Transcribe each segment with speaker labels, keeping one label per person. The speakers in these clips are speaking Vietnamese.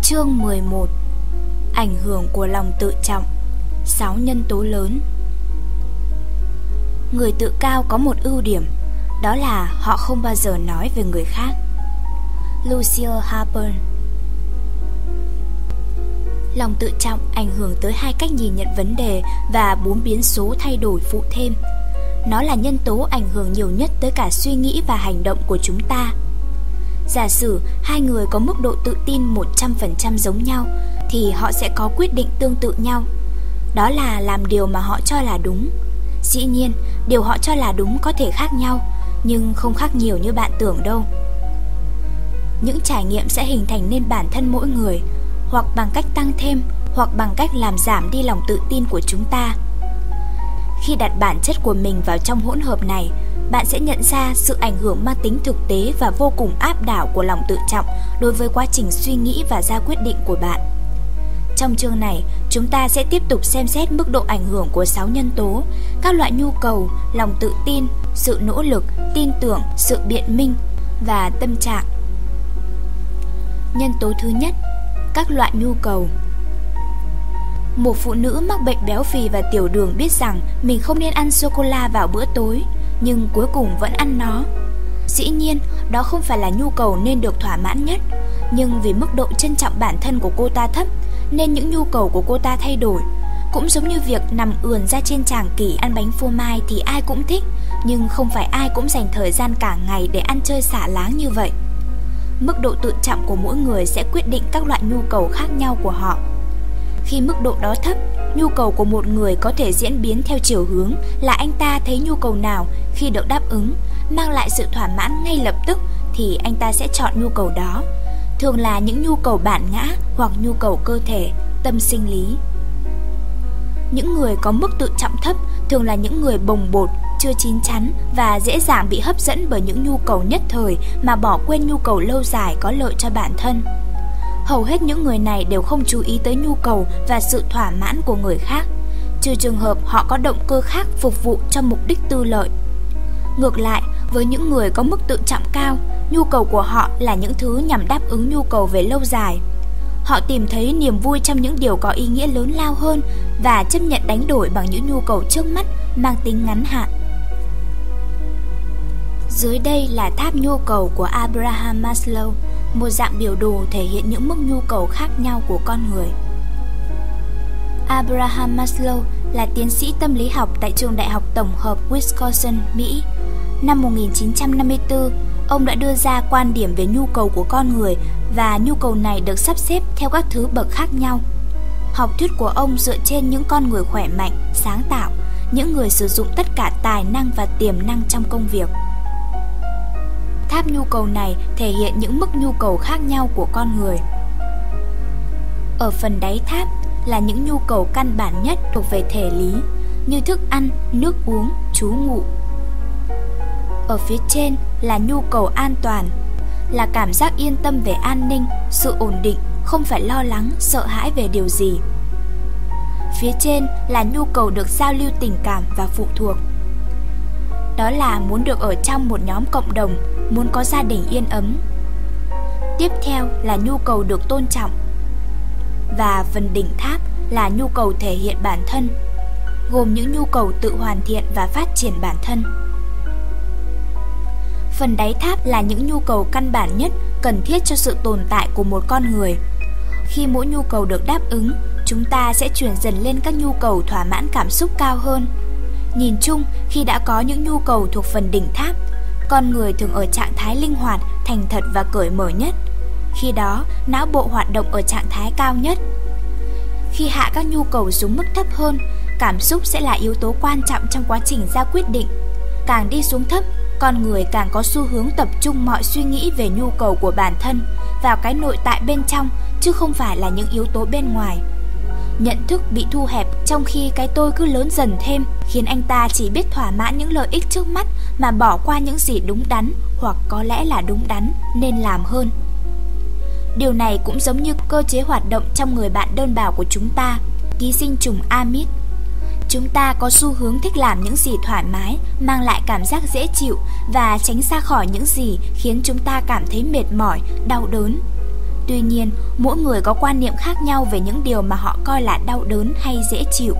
Speaker 1: Chương 11. Ảnh hưởng của lòng tự trọng. 6 nhân tố lớn. Người tự cao có một ưu điểm, đó là họ không bao giờ nói về người khác. Lucille Harper. Lòng tự trọng ảnh hưởng tới 2 cách nhìn nhận vấn đề và 4 biến số thay đổi phụ thêm. Nó là nhân tố ảnh hưởng nhiều nhất tới cả suy nghĩ và hành động của chúng ta. Giả sử 2 người có mức độ tự tin 100% giống nhau thì họ sẽ có quyết định tương tự nhau. Đó là làm điều mà họ cho là đúng. Dĩ nhiên, điều họ cho là đúng có thể khác nhau, nhưng không khác nhiều như bạn tưởng đâu. Những trải nghiệm sẽ hình thành nên bản thân mỗi người, hoặc bằng cách tăng thêm, hoặc bằng cách làm giảm đi lòng tự tin của chúng ta. Khi đặt bản chất của mình vào trong hỗn hợp này, bạn sẽ nhận ra sự ảnh hưởng mang tính thực tế và vô cùng áp đảo của lòng tự trọng đối với quá trình suy nghĩ và ra quyết định của bạn. Trong chương này, chúng ta sẽ tiếp tục xem xét mức độ ảnh hưởng của 6 nhân tố, các loại nhu cầu, lòng tự tin, sự nỗ lực, tin tưởng, sự biện minh và tâm trạng. Nhân tố thứ nhất, các loại nhu cầu. Một phụ nữ mắc bệnh béo phì và tiểu đường biết rằng mình không nên ăn sô-cô-la vào bữa tối, nhưng cuối cùng vẫn ăn nó. Dĩ nhiên, đó không phải là nhu cầu nên được thỏa mãn nhất, nhưng vì mức độ trân trọng bản thân của cô ta thấp, nên những nhu cầu của cô ta thay đổi. Cũng giống như việc nằm ườn ra trên tràng kỷ ăn bánh phô mai thì ai cũng thích, nhưng không phải ai cũng dành thời gian cả ngày để ăn chơi xả láng như vậy. Mức độ tự trọng của mỗi người sẽ quyết định các loại nhu cầu khác nhau của họ. Khi mức độ đó thấp, nhu cầu của một người có thể diễn biến theo chiều hướng là anh ta thấy nhu cầu nào khi được đáp ứng mang lại sự thỏa mãn ngay lập tức thì anh ta sẽ chọn nhu cầu đó. Thường là những nhu cầu bản ngã hoặc nhu cầu cơ thể, tâm sinh lý. Những người có mức tự trọng thấp thường là những người bồng bột, chưa chín chắn và dễ dàng bị hấp dẫn bởi những nhu cầu nhất thời mà bỏ quên nhu cầu lâu dài có lợi cho bản thân. Hầu hết những người này đều không chú ý tới nhu cầu và sự thỏa mãn của người khác, trừ trường hợp họ có động cơ khác phục vụ cho mục đích tư lợi. Ngược lại, với những người có mức tự trọng cao, nhu cầu của họ là những thứ nhằm đáp ứng nhu cầu về lâu dài. Họ tìm thấy niềm vui trong những điều có ý nghĩa lớn lao hơn và chấp nhận đánh đổi bằng những nhu cầu trước mắt mang tính ngắn hạn. Dưới đây là tháp nhu cầu của Abraham Maslow, một dạng biểu đồ thể hiện những mức nhu cầu khác nhau của con người. Abraham Maslow là tiến sĩ tâm lý học tại trường đại học tổng hợp Wisconsin, Mỹ. Năm 1954, ông đã đưa ra quan điểm về nhu cầu của con người và nhu cầu này được sắp xếp theo các thứ bậc khác nhau. Học thuyết của ông dựa trên những con người khỏe mạnh, sáng tạo, những người sử dụng tất cả tài năng và tiềm năng trong công việc. Tháp nhu cầu này thể hiện những mức nhu cầu khác nhau của con người. Ở phần đáy tháp là những nhu cầu căn bản nhất thuộc về thể lý, như thức ăn, nước uống, trú ngụ. Ở phía trên là nhu cầu an toàn, là cảm giác yên tâm về an ninh, sự ổn định, không phải lo lắng, sợ hãi về điều gì. Phía trên là nhu cầu được giao lưu tình cảm và phụ thuộc. Đó là muốn được ở trong một nhóm cộng đồng, muốn có gia đình yên ấm. Tiếp theo là nhu cầu được tôn trọng. Và phần đỉnh tháp là nhu cầu thể hiện bản thân, gồm những nhu cầu tự hoàn thiện và phát triển bản thân. Phần đáy tháp là những nhu cầu căn bản nhất cần thiết cho sự tồn tại của một con người. Khi mỗi nhu cầu được đáp ứng, chúng ta sẽ chuyển dần lên các nhu cầu thỏa mãn cảm xúc cao hơn. Nhìn chung, khi đã có những nhu cầu thuộc phần đỉnh tháp, con người thường ở trạng thái linh hoạt, thành thật và cởi mở nhất. Khi đó, não bộ hoạt động ở trạng thái cao nhất. Khi hạ các nhu cầu xuống mức thấp hơn, cảm xúc sẽ là yếu tố quan trọng trong quá trình ra quyết định. Càng đi xuống thấp, con người càng có xu hướng tập trung mọi suy nghĩ về nhu cầu của bản thân vào cái nội tại bên trong, chứ không phải là những yếu tố bên ngoài. Nhận thức bị thu hẹp trong khi cái tôi cứ lớn dần thêm, khiến anh ta chỉ biết thỏa mãn những lợi ích trước mắt mà bỏ qua những gì đúng đắn hoặc có lẽ là đúng đắn nên làm hơn. Điều này cũng giống như cơ chế hoạt động trong người bạn đơn bào của chúng ta, ký sinh trùng Amit. Chúng ta có xu hướng thích làm những gì thoải mái, mang lại cảm giác dễ chịu và tránh xa khỏi những gì khiến chúng ta cảm thấy mệt mỏi, đau đớn. Tuy nhiên, mỗi người có quan niệm khác nhau về những điều mà họ coi là đau đớn hay dễ chịu.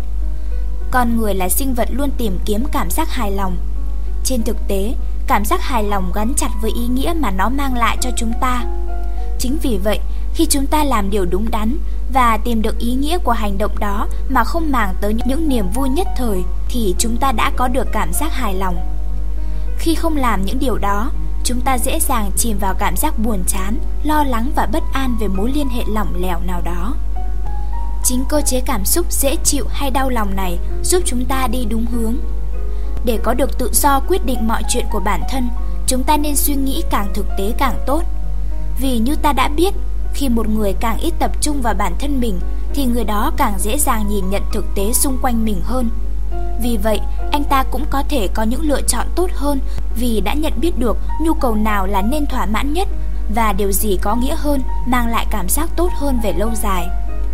Speaker 1: Con người là sinh vật luôn tìm kiếm cảm giác hài lòng. Trên thực tế, cảm giác hài lòng gắn chặt với ý nghĩa mà nó mang lại cho chúng ta. Chính vì vậy, khi chúng ta làm điều đúng đắn và tìm được ý nghĩa của hành động đó mà không màng tới những niềm vui nhất thời, thì chúng ta đã có được cảm giác hài lòng. Khi không làm những điều đó, chúng ta dễ dàng chìm vào cảm giác buồn chán, lo lắng và bất an về mối liên hệ lỏng lẻo nào đó. Chính cơ chế cảm xúc dễ chịu hay đau lòng này giúp chúng ta đi đúng hướng. Để có được tự do quyết định mọi chuyện của bản thân, chúng ta nên suy nghĩ càng thực tế càng tốt. Vì như ta đã biết, khi một người càng ít tập trung vào bản thân mình thì người đó càng dễ dàng nhìn nhận thực tế xung quanh mình hơn. Vì vậy, anh ta cũng có thể có những lựa chọn tốt hơn vì đã nhận biết được nhu cầu nào là nên thỏa mãn nhất và điều gì có nghĩa hơn, mang lại cảm giác tốt hơn về lâu dài.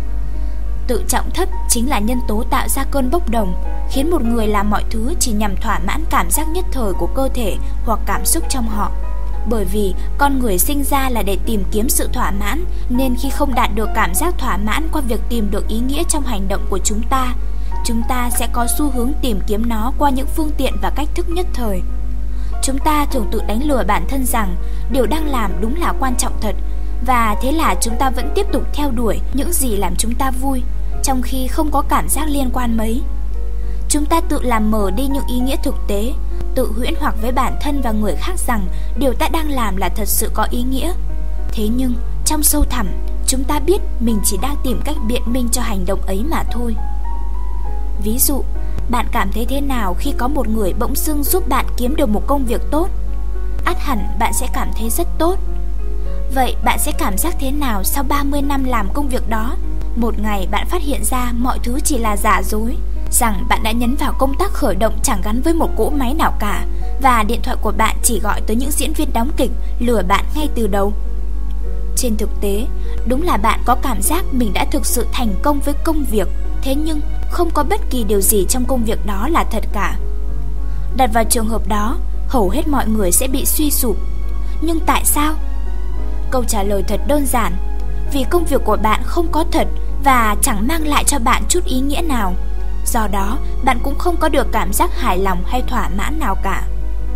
Speaker 1: Tự trọng thấp chính là nhân tố tạo ra cơn bốc đồng, khiến một người làm mọi thứ chỉ nhằm thỏa mãn cảm giác nhất thời của cơ thể hoặc cảm xúc trong họ. Bởi vì con người sinh ra là để tìm kiếm sự thỏa mãn, nên khi không đạt được cảm giác thỏa mãn qua việc tìm được ý nghĩa trong hành động của chúng ta sẽ có xu hướng tìm kiếm nó qua những phương tiện và cách thức nhất thời. Chúng ta thường tự đánh lừa bản thân rằng điều đang làm đúng là quan trọng thật, và thế là chúng ta vẫn tiếp tục theo đuổi những gì làm chúng ta vui, trong khi không có cảm giác liên quan mấy. Chúng ta tự làm mờ đi những ý nghĩa thực tế, tự huyễn hoặc với bản thân và người khác rằng điều ta đang làm là thật sự có ý nghĩa. Thế nhưng, trong sâu thẳm, chúng ta biết mình chỉ đang tìm cách biện minh cho hành động ấy mà thôi. Ví dụ, bạn cảm thấy thế nào khi có một người bỗng dưng giúp bạn kiếm được một công việc tốt? Ắt hẳn bạn sẽ cảm thấy rất tốt. Vậy bạn sẽ cảm giác thế nào sau 30 năm làm công việc đó? Một ngày bạn phát hiện ra mọi thứ chỉ là giả dối, rằng bạn đã nhấn vào công tắc khởi động chẳng gắn với một cỗ máy nào cả, và điện thoại của bạn chỉ gọi tới những diễn viên đóng kịch lừa bạn ngay từ đầu. Trên thực tế, đúng là bạn có cảm giác mình đã thực sự thành công với công việc, thế nhưng không có bất kỳ điều gì trong công việc đó là thật cả. Đặt vào trường hợp đó, hầu hết mọi người sẽ bị suy sụp. Nhưng tại sao? Câu trả lời thật đơn giản: vì công việc của bạn không có thật và chẳng mang lại cho bạn chút ý nghĩa nào. Do đó, bạn cũng không có được cảm giác hài lòng hay thỏa mãn nào cả.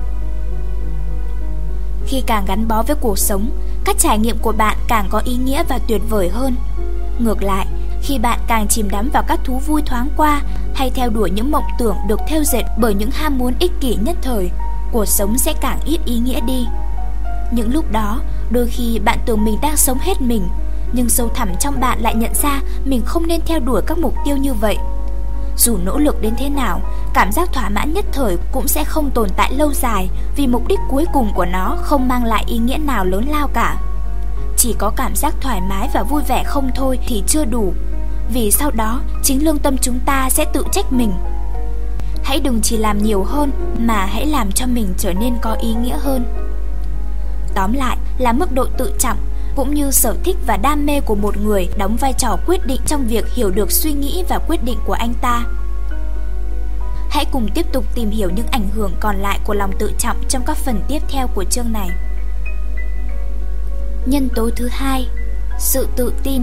Speaker 1: Khi càng gắn bó với cuộc sống, các trải nghiệm của bạn càng có ý nghĩa và tuyệt vời hơn. Ngược lại, khi bạn càng chìm đắm vào các thú vui thoáng qua hay theo đuổi những mộng tưởng được thêu dệt bởi những ham muốn ích kỷ nhất thời, cuộc sống sẽ càng ít ý nghĩa đi. Những lúc đó, đôi khi bạn tưởng mình đang sống hết mình, nhưng sâu thẳm trong bạn lại nhận ra mình không nên theo đuổi các mục tiêu như vậy. Dù nỗ lực đến thế nào, cảm giác thỏa mãn nhất thời cũng sẽ không tồn tại lâu dài, vì mục đích cuối cùng của nó không mang lại ý nghĩa nào lớn lao cả. Chỉ có cảm giác thoải mái và vui vẻ không thôi thì chưa đủ, vì sau đó chính lương tâm chúng ta sẽ tự trách mình. Hãy đừng chỉ làm nhiều hơn, mà hãy làm cho mình trở nên có ý nghĩa hơn. Tóm lại là mức độ tự trọng cũng như sở thích và đam mê của một người đóng vai trò quyết định trong việc hiểu được suy nghĩ và quyết định của anh ta. Hãy cùng tiếp tục tìm hiểu những ảnh hưởng còn lại của lòng tự trọng trong các phần tiếp theo của chương này. Nhân tố thứ hai, sự tự tin.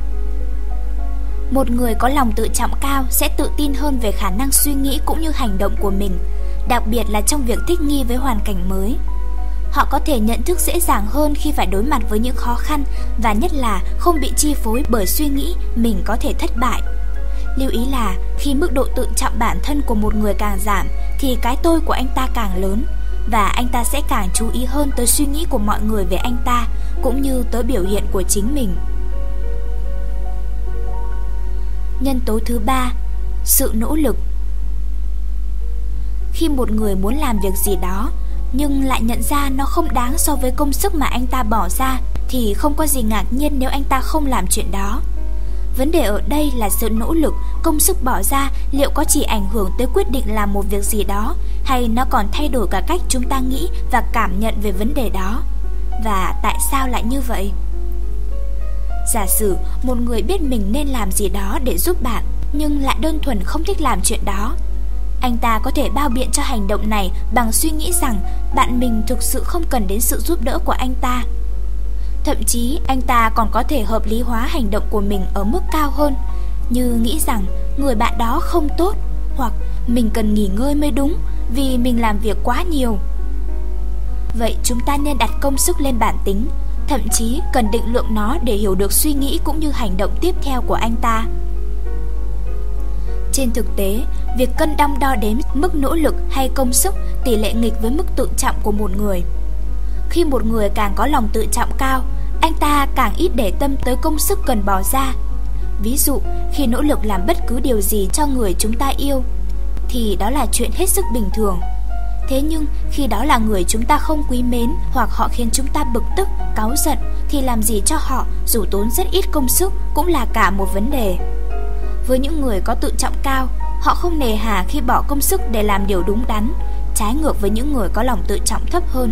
Speaker 1: Một người có lòng tự trọng cao sẽ tự tin hơn về khả năng suy nghĩ cũng như hành động của mình, đặc biệt là trong việc thích nghi với hoàn cảnh mới. Họ có thể nhận thức dễ dàng hơn khi phải đối mặt với những khó khăn, và nhất là không bị chi phối bởi suy nghĩ mình có thể thất bại. Lưu ý là khi mức độ tự trọng bản thân của một người càng giảm thì cái tôi của anh ta càng lớn, và anh ta sẽ càng chú ý hơn tới suy nghĩ của mọi người về anh ta cũng như tới biểu hiện của chính mình. Nhân tố thứ ba, sự nỗ lực. Khi một người muốn làm việc gì đó nhưng lại nhận ra nó không đáng so với công sức mà anh ta bỏ ra thì không có gì ngạc nhiên nếu anh ta không làm chuyện đó. Vấn đề ở đây là sự nỗ lực, công sức bỏ ra liệu có chỉ ảnh hưởng tới quyết định làm một việc gì đó, hay nó còn thay đổi cả cách chúng ta nghĩ và cảm nhận về vấn đề đó. Và tại sao lại như vậy? Giả sử một người biết mình nên làm gì đó để giúp bạn, nhưng lại đơn thuần không thích làm chuyện đó. Anh ta có thể bao biện cho hành động này bằng suy nghĩ rằng bạn mình thực sự không cần đến sự giúp đỡ của anh ta. Thậm chí anh ta còn có thể hợp lý hóa hành động của mình ở mức cao hơn, như nghĩ rằng người bạn đó không tốt, hoặc mình cần nghỉ ngơi mới đúng vì mình làm việc quá nhiều. Vậy chúng ta nên đặt công sức lên bản tính, thậm chí cần định lượng nó để hiểu được suy nghĩ cũng như hành động tiếp theo của anh ta. Trên thực tế, việc cân đong đo đếm mức nỗ lực hay công sức tỷ lệ nghịch với mức tự trọng của một người. Khi một người càng có lòng tự trọng cao, anh ta càng ít để tâm tới công sức cần bỏ ra. Ví dụ, khi nỗ lực làm bất cứ điều gì cho người chúng ta yêu, thì đó là chuyện hết sức bình thường. Thế nhưng, khi đó là người chúng ta không quý mến hoặc họ khiến chúng ta bực tức, cáu giận, thì làm gì cho họ dù tốn rất ít công sức cũng là cả một vấn đề. Với những người có tự trọng cao, họ không nề hà khi bỏ công sức để làm điều đúng đắn, trái ngược với những người có lòng tự trọng thấp hơn.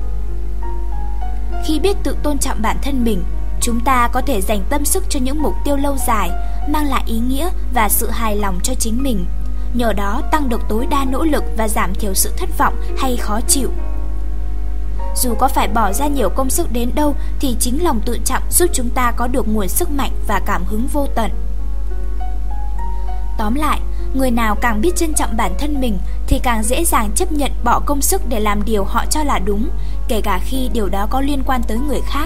Speaker 1: Khi biết tự tôn trọng bản thân mình, chúng ta có thể dành tâm sức cho những mục tiêu lâu dài, mang lại ý nghĩa và sự hài lòng cho chính mình, nhờ đó tăng được tối đa nỗ lực và giảm thiểu sự thất vọng hay khó chịu. Dù có phải bỏ ra nhiều công sức đến đâu thì chính lòng tự trọng giúp chúng ta có được nguồn sức mạnh và cảm hứng vô tận. Tóm lại, người nào càng biết trân trọng bản thân mình thì càng dễ dàng chấp nhận bỏ công sức để làm điều họ cho là đúng, kể cả khi điều đó có liên quan tới người khác.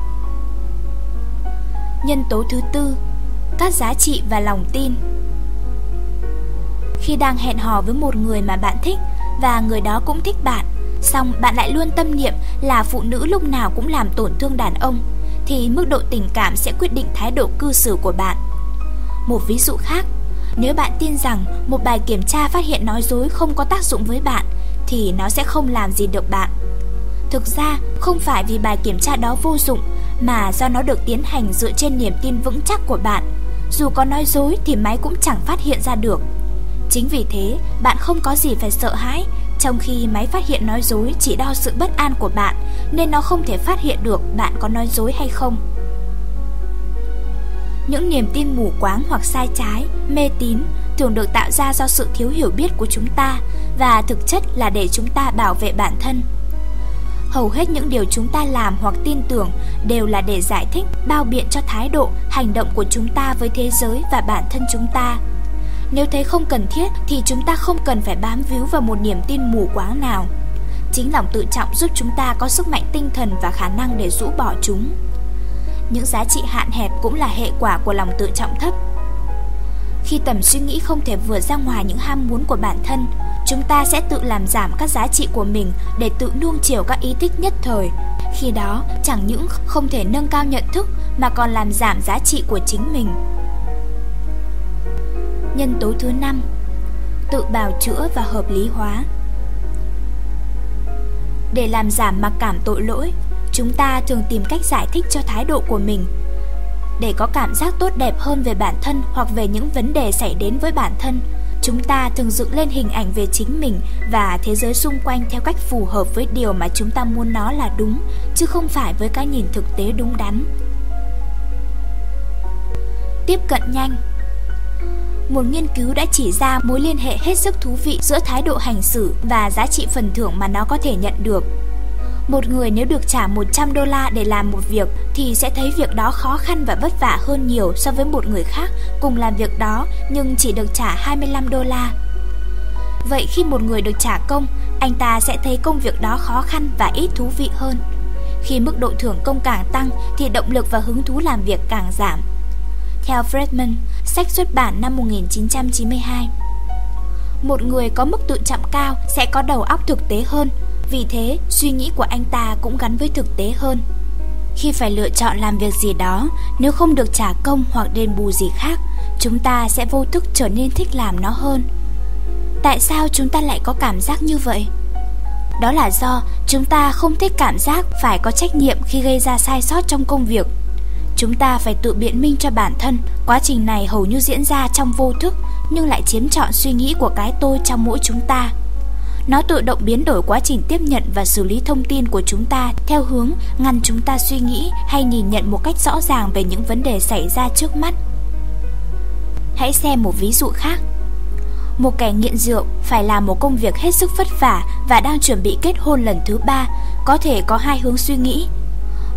Speaker 1: Nhân tố thứ tư, các giá trị và lòng tin. Khi đang hẹn hò với một người mà bạn thích và người đó cũng thích bạn, song bạn lại luôn tâm niệm là phụ nữ lúc nào cũng làm tổn thương đàn ông, thì mức độ tình cảm sẽ quyết định thái độ cư xử của bạn. Một ví dụ khác, nếu bạn tin rằng một bài kiểm tra phát hiện nói dối không có tác dụng với bạn, thì nó sẽ không làm gì được bạn. Thực ra, không phải vì bài kiểm tra đó vô dụng, mà do nó được tiến hành dựa trên niềm tin vững chắc của bạn. Dù có nói dối thì máy cũng chẳng phát hiện ra được. Chính vì thế, bạn không có gì phải sợ hãi, trong khi máy phát hiện nói dối chỉ đo sự bất an của bạn, nên nó không thể phát hiện được bạn có nói dối hay không. Những niềm tin mù quáng hoặc sai trái, mê tín thường được tạo ra do sự thiếu hiểu biết của chúng ta, và thực chất là để chúng ta bảo vệ bản thân. Hầu hết những điều chúng ta làm hoặc tin tưởng đều là để giải thích, bao biện cho thái độ, hành động của chúng ta với thế giới và bản thân chúng ta. Nếu thấy không cần thiết thì chúng ta không cần phải bám víu vào một niềm tin mù quáng nào. Chính lòng tự trọng giúp chúng ta có sức mạnh tinh thần và khả năng để rũ bỏ chúng. Những giá trị hạn hẹp cũng là hệ quả của lòng tự trọng thấp. Khi tầm suy nghĩ không thể vượt ra ngoài những ham muốn của bản thân, chúng ta sẽ tự làm giảm các giá trị của mình để tự nuông chiều các ý thích nhất thời. Khi đó, chẳng những không thể nâng cao nhận thức mà còn làm giảm giá trị của chính mình. Nhân tố thứ 5, tự bào chữa và hợp lý hóa. Để làm giảm mặc cảm tội lỗi, chúng ta thường tìm cách giải thích cho thái độ của mình. Để có cảm giác tốt đẹp hơn về bản thân hoặc về những vấn đề xảy đến với bản thân, chúng ta thường dựng lên hình ảnh về chính mình và thế giới xung quanh theo cách phù hợp với điều mà chúng ta muốn nó là đúng, chứ không phải với cái nhìn thực tế đúng đắn. Tiếp cận nhanh. Một nghiên cứu đã chỉ ra mối liên hệ hết sức thú vị giữa thái độ hành xử và giá trị phần thưởng mà nó có thể nhận được. Một người nếu được trả $100 để làm một việc thì sẽ thấy việc đó khó khăn và vất vả hơn nhiều so với một người khác cùng làm việc đó nhưng chỉ được trả $25. Vậy khi một người được trả công, anh ta sẽ thấy công việc đó khó khăn và ít thú vị hơn. Khi mức độ thưởng công càng tăng thì động lực và hứng thú làm việc càng giảm. Theo Friedman, sách xuất bản năm 1992. Một người có mức tự trọng cao sẽ có đầu óc thực tế hơn, vì thế suy nghĩ của anh ta cũng gắn với thực tế hơn. Khi phải lựa chọn làm việc gì đó, nếu không được trả công hoặc đền bù gì khác, chúng ta sẽ vô thức trở nên thích làm nó hơn. Tại sao chúng ta lại có cảm giác như vậy? Đó là do chúng ta không thích cảm giác phải có trách nhiệm khi gây ra sai sót trong công việc. Chúng ta phải tự biện minh cho bản thân. Quá trình này hầu như diễn ra trong vô thức, nhưng lại chiếm trọn suy nghĩ của cái tôi trong mỗi chúng ta. Nó tự động biến đổi quá trình tiếp nhận và xử lý thông tin của chúng ta theo hướng ngăn chúng ta suy nghĩ hay nhìn nhận một cách rõ ràng về những vấn đề xảy ra trước mắt. Hãy xem một ví dụ khác. Một kẻ nghiện rượu phải làm một công việc hết sức vất vả và đang chuẩn bị kết hôn lần thứ 3, có thể có hai hướng suy nghĩ.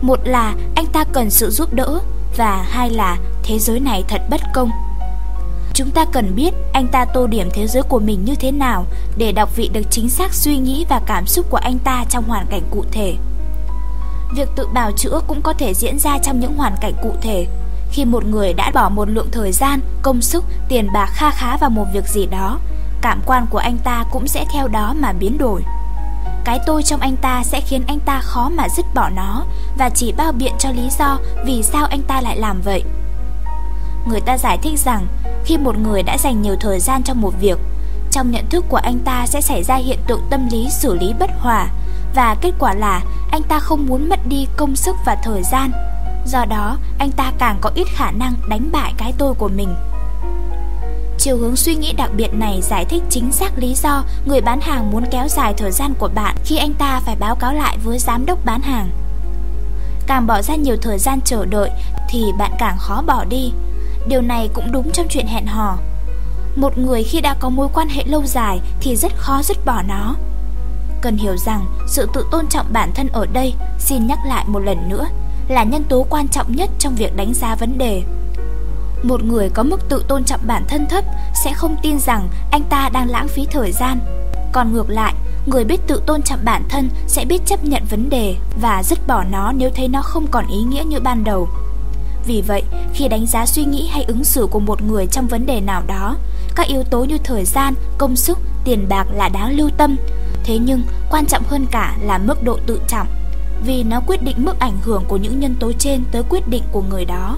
Speaker 1: Một là anh ta cần sự giúp đỡ, và hai là thế giới này thật bất công. Chúng ta cần biết anh ta tô điểm thế giới của mình như thế nào để đọc vị được chính xác suy nghĩ và cảm xúc của anh ta trong hoàn cảnh cụ thể. Việc tự bào chữa cũng có thể diễn ra trong những hoàn cảnh cụ thể. Khi một người đã bỏ một lượng thời gian, công sức, tiền bạc kha khá vào một việc gì đó, cảm quan của anh ta cũng sẽ theo đó mà biến đổi. Cái tôi trong anh ta sẽ khiến anh ta khó mà dứt bỏ nó và chỉ bao biện cho lý do vì sao anh ta lại làm vậy. Người ta giải thích rằng khi một người đã dành nhiều thời gian cho một việc, trong nhận thức của anh ta sẽ xảy ra hiện tượng tâm lý xử lý bất hòa, và kết quả là anh ta không muốn mất đi công sức và thời gian. Do đó, anh ta càng có ít khả năng đánh bại cái tôi của mình. Chiều hướng suy nghĩ đặc biệt này giải thích chính xác lý do người bán hàng muốn kéo dài thời gian của bạn khi anh ta phải báo cáo lại với giám đốc bán hàng. Càng bỏ ra nhiều thời gian chờ đợi thì bạn càng khó bỏ đi. Điều này cũng đúng trong chuyện hẹn hò. Một người khi đã có mối quan hệ lâu dài thì rất khó dứt bỏ nó. Cần hiểu rằng sự tự tôn trọng bản thân ở đây, xin nhắc lại một lần nữa, là nhân tố quan trọng nhất trong việc đánh giá vấn đề. Một người có mức tự tôn trọng bản thân thấp sẽ không tin rằng anh ta đang lãng phí thời gian. Còn ngược lại, người biết tự tôn trọng bản thân sẽ biết chấp nhận vấn đề và dứt bỏ nó nếu thấy nó không còn ý nghĩa như ban đầu. Vì vậy, khi đánh giá suy nghĩ hay ứng xử của một người trong vấn đề nào đó, các yếu tố như thời gian, công sức, tiền bạc là đáng lưu tâm. Thế nhưng, quan trọng hơn cả là mức độ tự trọng, vì nó quyết định mức ảnh hưởng của những nhân tố trên tới quyết định của người đó.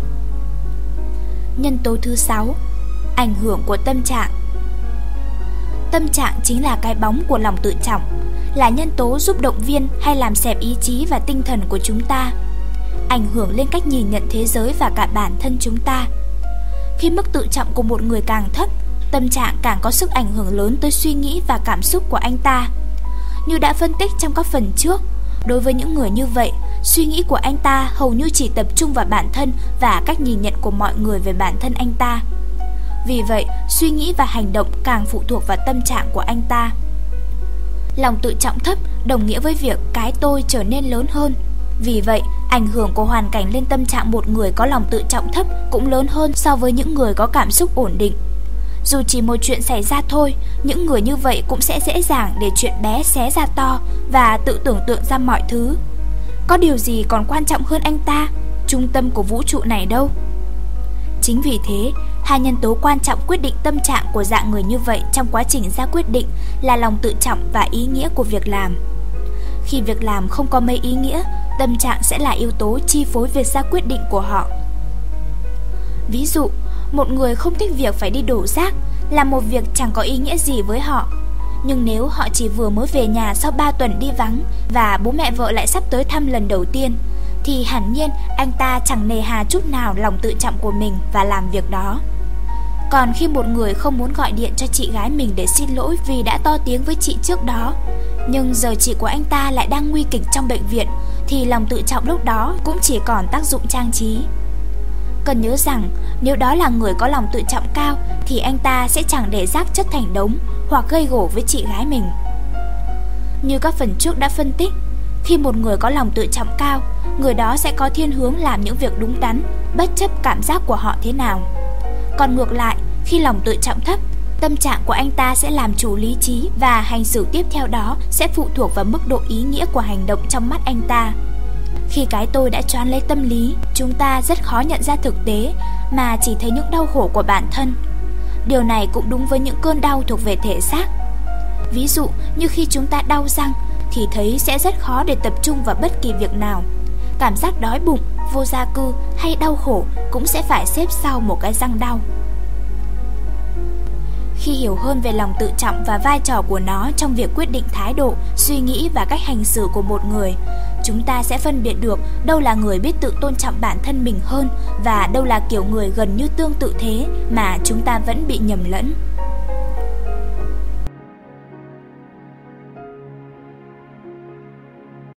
Speaker 1: Nhân tố thứ 6, ảnh hưởng của tâm trạng. Tâm trạng chính là cái bóng của lòng tự trọng, là nhân tố giúp động viên hay làm xẹp ý chí và tinh thần của chúng ta, ảnh hưởng lên cách nhìn nhận thế giới và cả bản thân chúng ta. Khi mức tự trọng của một người càng thấp, tâm trạng càng có sức ảnh hưởng lớn tới suy nghĩ và cảm xúc của anh ta. Như đã phân tích trong các phần trước, đối với những người như vậy, suy nghĩ của anh ta hầu như chỉ tập trung vào bản thân và cách nhìn nhận của mọi người về bản thân anh ta. Vì vậy, suy nghĩ và hành động càng phụ thuộc vào tâm trạng của anh ta. Lòng tự trọng thấp đồng nghĩa với việc cái tôi trở nên lớn hơn. Vì vậy, ảnh hưởng của hoàn cảnh lên tâm trạng một người có lòng tự trọng thấp cũng lớn hơn so với những người có cảm xúc ổn định. Dù chỉ một chuyện xảy ra thôi, những người như vậy cũng sẽ dễ dàng để chuyện bé xé ra to và tự tưởng tượng ra mọi thứ. Có điều gì còn quan trọng hơn anh ta, trung tâm của vũ trụ này đâu. Chính vì thế, hai nhân tố quan trọng quyết định tâm trạng của dạng người như vậy trong quá trình ra quyết định là lòng tự trọng và ý nghĩa của việc làm. Khi việc làm không có mấy ý nghĩa, tâm trạng sẽ là yếu tố chi phối việc ra quyết định của họ. Ví dụ, một người không thích việc phải đi đổ rác, là một việc chẳng có ý nghĩa gì với họ. Nhưng nếu họ chỉ vừa mới về nhà sau 3 tuần đi vắng và bố mẹ vợ lại sắp tới thăm lần đầu tiên, thì hẳn nhiên anh ta chẳng nề hà chút nào lòng tự trọng của mình và làm việc đó. Còn khi một người không muốn gọi điện cho chị gái mình để xin lỗi vì đã to tiếng với chị trước đó, nhưng giờ chị của anh ta lại đang nguy kịch trong bệnh viện, thì lòng tự trọng lúc đó cũng chỉ còn tác dụng trang trí. Cần nhớ rằng, nếu đó là người có lòng tự trọng cao thì anh ta sẽ chẳng để rác chất thành đống hoặc gây gổ với chị gái mình. Như các phần trước đã phân tích, khi một người có lòng tự trọng cao, người đó sẽ có thiên hướng làm những việc đúng đắn, bất chấp cảm giác của họ thế nào. Còn ngược lại, khi lòng tự trọng thấp, tâm trạng của anh ta sẽ làm chủ lý trí và hành xử tiếp theo đó sẽ phụ thuộc vào mức độ ý nghĩa của hành động trong mắt anh ta. Khi cái tôi đã choán lấy tâm lý, chúng ta rất khó nhận ra thực tế mà chỉ thấy những đau khổ của bản thân. Điều này cũng đúng với những cơn đau thuộc về thể xác. Ví dụ như khi chúng ta đau răng thì thấy sẽ rất khó để tập trung vào bất kỳ việc nào. Cảm giác đói bụng, vô gia cư hay đau khổ cũng sẽ phải xếp sau một cái răng đau. Khi hiểu hơn về lòng tự trọng và vai trò của nó trong việc quyết định thái độ, suy nghĩ và cách hành xử của một người, chúng ta sẽ phân biệt được đâu là người biết tự tôn trọng bản thân mình hơn và đâu là kiểu người gần như tương tự thế mà chúng ta vẫn bị nhầm lẫn.